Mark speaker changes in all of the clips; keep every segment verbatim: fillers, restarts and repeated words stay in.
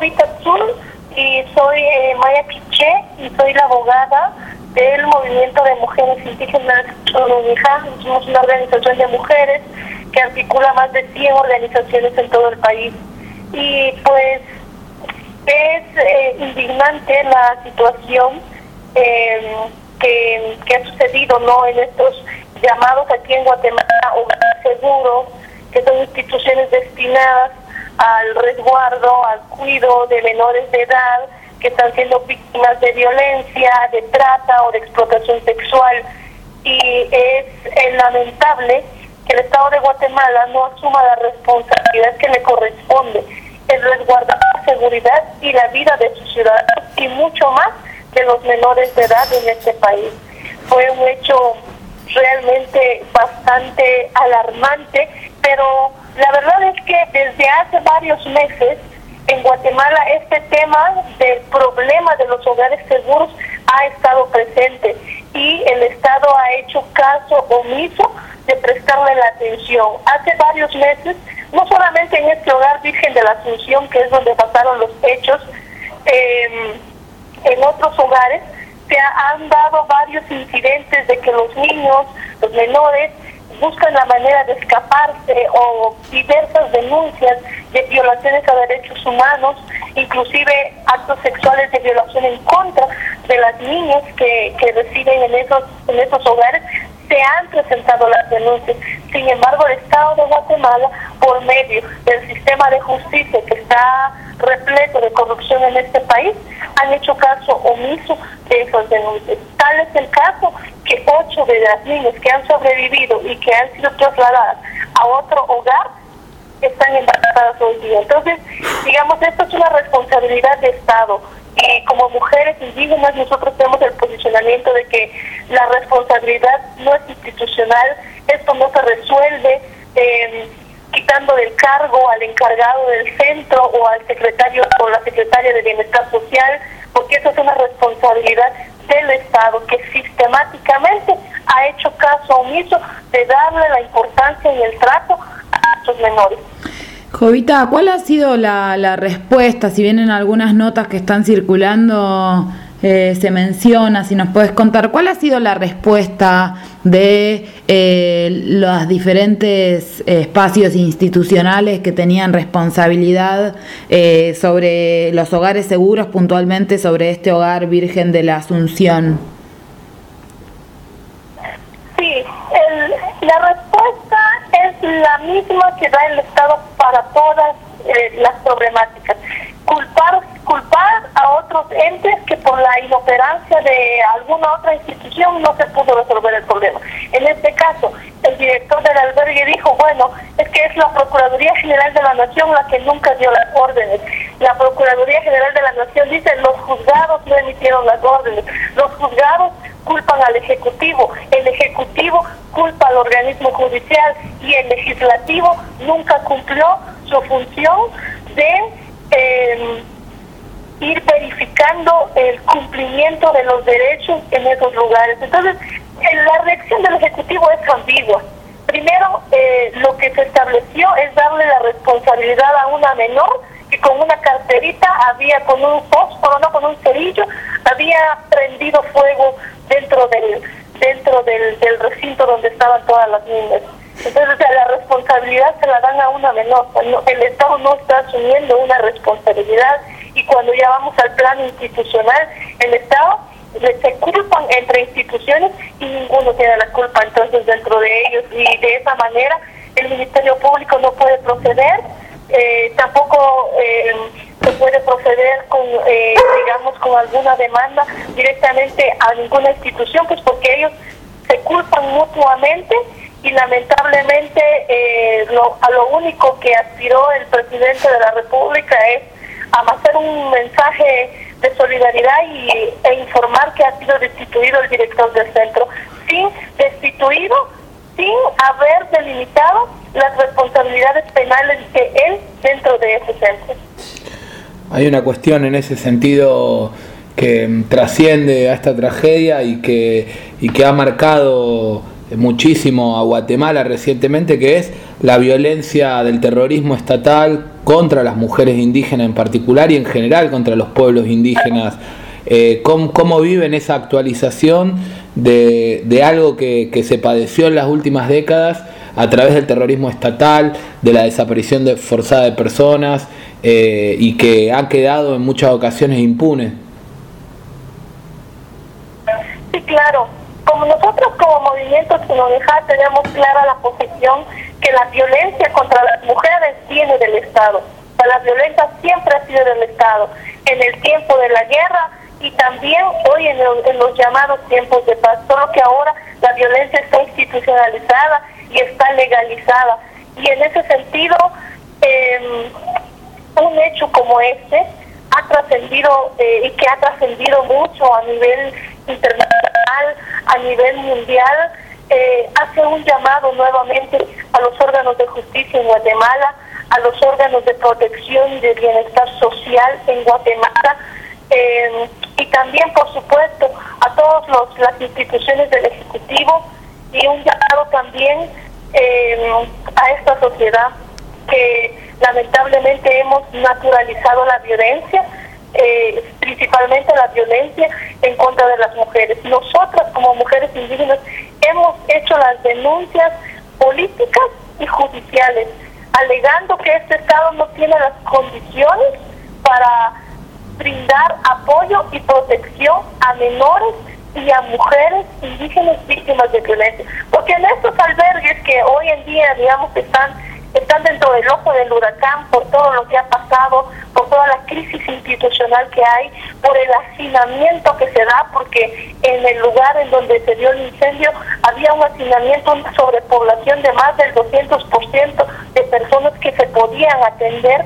Speaker 1: Jovita Azul y soy eh, Maya Quiché y soy la abogada del Movimiento de Mujeres Indígenas Chorunijá. Somos una organización de mujeres que articula más de cien organizaciones en todo el país. Y pues es eh, indignante la situación eh, que, que ha sucedido, ¿no?, en estos llamados aquí en Guatemala hogares seguros, que son instituciones destinadas al resguardo, al cuidado de menores de edad que están siendo víctimas de violencia, de trata o de explotación sexual. Y es eh, lamentable que el Estado de Guatemala no asuma la responsabilidad que le corresponde, el resguardar la seguridad y la vida de sus ciudadanos y mucho más de los menores de edad en este país. Fue un hecho realmente bastante alarmante, pero la verdad es que desde hace varios meses en Guatemala este tema del problema de los hogares seguros ha estado presente y el Estado ha hecho caso omiso de prestarle la atención. Hace varios meses, no solamente en este hogar Virgen de la Asunción, que es donde pasaron los hechos, eh, en otros hogares se han dado varios incidentes de que los niños, los menores, buscan la manera de escaparse, o diversas denuncias de violaciones a derechos humanos, inclusive actos sexuales de violación en contra de las niñas que, que residen en esos, en esos hogares. Se han presentado las denuncias. Sin embargo, el Estado de Guatemala, por medio del sistema de justicia que está repleto de corrupción en este país, han hecho caso omiso de esas denuncias. Tal es el caso que ocho de las niñas que han sobrevivido y que han sido trasladadas a otro hogar están embarazadas hoy día. Entonces, digamos, esto es una responsabilidad de Estado. Y como mujeres indígenas nosotros tenemos el posicionamiento de que la responsabilidad no es institucional, esto no se resuelve eh, quitando del cargo al encargado del centro o al secretario o la secretaria de Bienestar Social, porque eso es una responsabilidad del Estado que sistemáticamente ha hecho caso omiso de darle la importancia y el trato a estos menores.
Speaker 2: Jovita, ¿cuál ha sido la, la respuesta? Si bien en algunas notas que están circulando eh, se menciona, si nos puedes contar, ¿cuál ha sido la respuesta de eh, los diferentes eh, espacios institucionales que tenían responsabilidad eh, sobre los hogares seguros, puntualmente sobre este hogar Virgen de la Asunción?
Speaker 1: Sí, el, la respuesta es la misma que da el Estado para todas eh, las problemáticas. Culpar, culpar a otros entes que por la inoperancia de alguna otra institución no se pudo resolver el problema. En este caso, el director del albergue dijo, bueno, es que es la Procuraduría General de la Nación la que nunca dio las órdenes. La Procuraduría General de la Nación dice, los juzgados no emitieron las órdenes. Los juzgados culpan al Ejecutivo, el Ejecutivo culpa al organismo judicial y el Legislativo nunca cumplió su función de eh, ir verificando el cumplimiento de los derechos en esos lugares. Entonces, la reacción del Ejecutivo es ambigua. Primero, eh, lo que se estableció es darle la responsabilidad a una menor que con una carterita había, con un fósforo, no con un cerillo, había prendido fuego dentro del dentro del, del recinto donde estaban todas las niñas. Entonces, o sea, la responsabilidad se la dan a una menor. El Estado no está asumiendo una responsabilidad, y cuando ya vamos al plano institucional, el Estado se culpan entre instituciones y ninguno tiene la culpa entonces dentro de ellos, y de esa manera el Ministerio Público no puede proceder. Eh, tampoco eh, se puede proceder con, eh, digamos, con alguna demanda directamente a ninguna institución, pues porque ellos se culpan mutuamente, y lamentablemente eh, lo, a lo único que aspiró el presidente de la República es amasar un mensaje de solidaridad y, e informar que ha sido destituido el director del centro, sin destituido, sin haber delimitado las responsabilidades penales de él dentro de ese centro.
Speaker 3: Hay una cuestión en ese sentido que trasciende a esta tragedia y que, y que ha marcado muchísimo a Guatemala recientemente, que es la violencia del terrorismo estatal contra las mujeres indígenas en particular y en general contra los pueblos indígenas. Eh, ¿cómo, ¿Cómo viven esa actualización de, de algo que, que se padeció en las últimas décadas a través del terrorismo estatal, de la desaparición de, forzada de personas eh, y que ha quedado en muchas ocasiones impune?
Speaker 1: Sí, claro. Como nosotros como Movimiento Sinonijá tenemos clara la posición que la violencia contra las mujeres viene del Estado. O sea, la violencia siempre ha sido del Estado. En el tiempo de la guerra y también hoy en, el, en los llamados tiempos de paz, solo que ahora la violencia está institucionalizada y está legalizada. Y en ese sentido, eh, un hecho como este ha trascendido eh, y que ha trascendido mucho a nivel internacional, a nivel mundial, eh, hace un llamado nuevamente a los órganos de justicia en Guatemala, a los órganos de protección y de bienestar social en Guatemala, eh, y también, por supuesto, a todas las instituciones del Ejecutivo, y un llamado también eh, a esta sociedad que lamentablemente hemos naturalizado la violencia, eh, principalmente la violencia en contra de las mujeres. Nosotras como mujeres indígenas hemos hecho las denuncias políticas y judiciales, alegando que este Estado no tiene las condiciones para brindar apoyo y protección a menores y a mujeres indígenas víctimas de violencia. Porque en estos albergues que hoy en día, digamos, están, están dentro del ojo del huracán por todo lo que ha pasado, por toda la crisis institucional que hay, por el hacinamiento que se da, porque en el lugar en donde se dio el incendio había un hacinamiento, una sobrepoblación de más del doscientos por ciento de personas que se podían atender.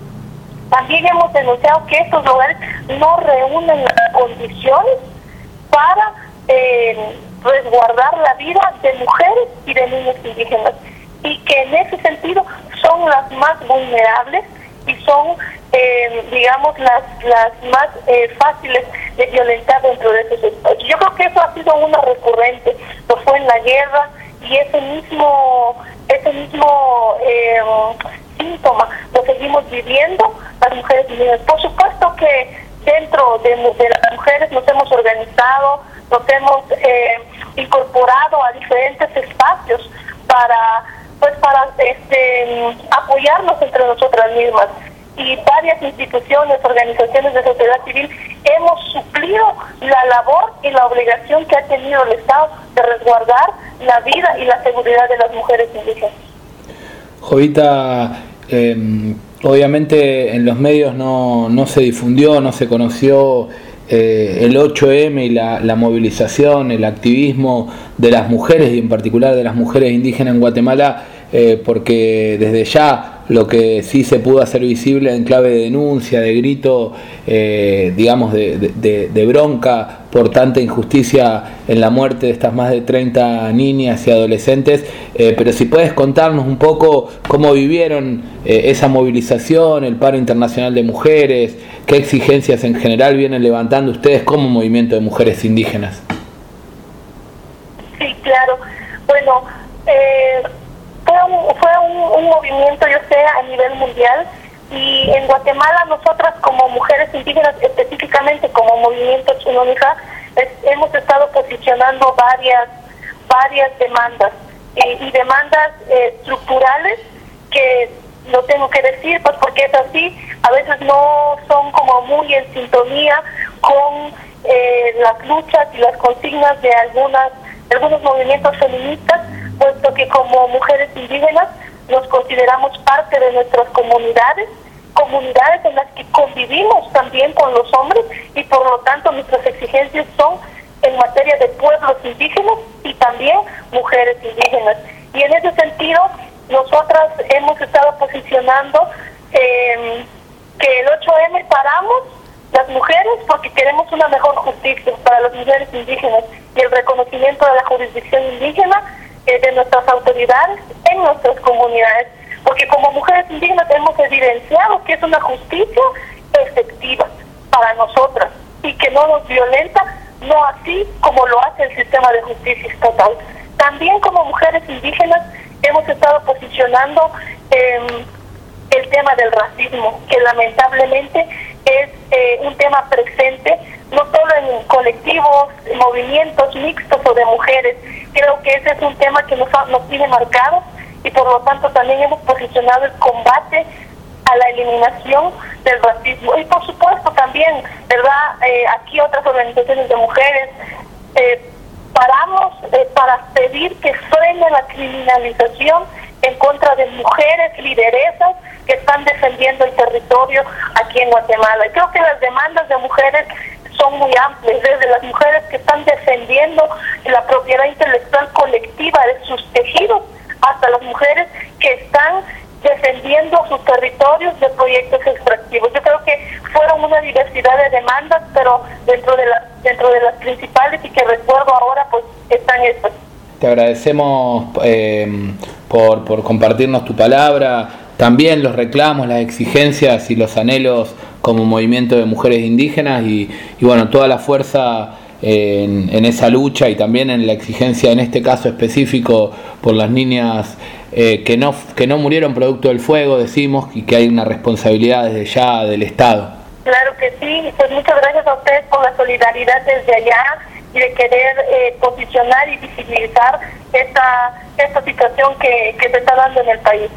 Speaker 1: También hemos denunciado que estos lugares no reúnen las condiciones para eh, resguardar la vida de mujeres y de niños indígenas, y que en ese sentido son las más vulnerables y son, eh, digamos, las las más eh, fáciles de violentar dentro de esos espacios. Yo creo que eso ha sido una recurrente, lo fue en la guerra, y ese mismo, ese mismo eh, síntoma lo seguimos viviendo las mujeres indígenas. Por supuesto que dentro de, de las mujeres nos hemos organizado, nos hemos eh, incorporado a diferentes espacios para pues para este apoyarnos entre nosotras mismas, y varias instituciones, organizaciones de sociedad civil hemos suplido la labor y la obligación que ha tenido el Estado de resguardar la vida y la seguridad de las mujeres indígenas.
Speaker 3: Jovita, eh, obviamente en los medios no, no se difundió, no se conoció eh, el ocho eme y la, la movilización, el activismo de las mujeres y en particular de las mujeres indígenas en Guatemala, eh, porque desde ya lo que sí se pudo hacer visible en clave de denuncia, de grito, eh, digamos de, de, de bronca por tanta injusticia en la muerte de estas más de treinta niñas y adolescentes, eh, pero si puedes contarnos un poco cómo vivieron eh, esa movilización, el paro internacional de mujeres, qué exigencias en general vienen levantando ustedes como movimiento de mujeres indígenas.
Speaker 1: Sí, claro. Bueno, eh, fue, un, fue un, un movimiento, yo sé, a nivel mundial, y en Guatemala nosotras como mujeres indígenas, específicamente como Movimiento Sinonijá, hemos estado posicionando varias varias demandas eh, y demandas eh, estructurales que lo tengo que decir pues porque es así, a veces no son como muy en sintonía con eh, las luchas y las consignas de algunas de algunos movimientos feministas, puesto que como mujeres indígenas nos consideramos parte de nuestras comunidades, comunidades en las que convivimos también con los hombres, y por lo tanto nuestras exigencias son en materia de pueblos indígenas y también mujeres indígenas. Y en ese sentido, nosotras hemos estado posicionando eh, que el ocho eme paramos las mujeres porque queremos una mejor justicia para las mujeres indígenas y el reconocimiento de la jurisdicción indígena eh, de nuestras autoridades en nuestras comunidades, porque como mujeres indígenas hemos evidenciado que es una justicia efectiva para nosotras y que no nos violenta, no así como lo hace el sistema de justicia estatal. también como mujeres indígenas hemos estado posicionando eh, el tema del racismo, que lamentablemente es eh, un tema presente no solo en colectivos, movimientos mixtos o de mujeres. Creo que ese es un tema que nos, nos tiene marcados y por lo tanto también hemos posicionado el combate a la eliminación del racismo. Y por supuesto también, ¿verdad? Eh, aquí otras organizaciones de mujeres eh, paramos eh, para pedir que frene la criminalización en contra de mujeres lideresas que están defendiendo el territorio aquí en Guatemala. Y creo que las demandas de mujeres son muy amplias, desde las mujeres que están defendiendo la propiedad intelectual colectiva de sus tejidos, hasta las mujeres que están defendiendo sus territorios de proyectos extractivos. Yo creo que fueron una diversidad de demandas, pero dentro de, la, dentro de las principales y que recuerdo ahora, pues están estas.
Speaker 3: Te agradecemos eh, por, por compartirnos tu palabra, también los reclamos, las exigencias y los anhelos como movimiento de mujeres indígenas y, y bueno, toda la fuerza en, en esa lucha y también en la exigencia, en este caso específico, por las niñas eh, que no que no murieron producto del fuego, decimos, y que hay una responsabilidad desde ya del Estado.
Speaker 1: Claro que sí, pues muchas gracias a ustedes por la solidaridad desde allá y de querer eh, posicionar y visibilizar esta, esta situación que, que se está dando en el país.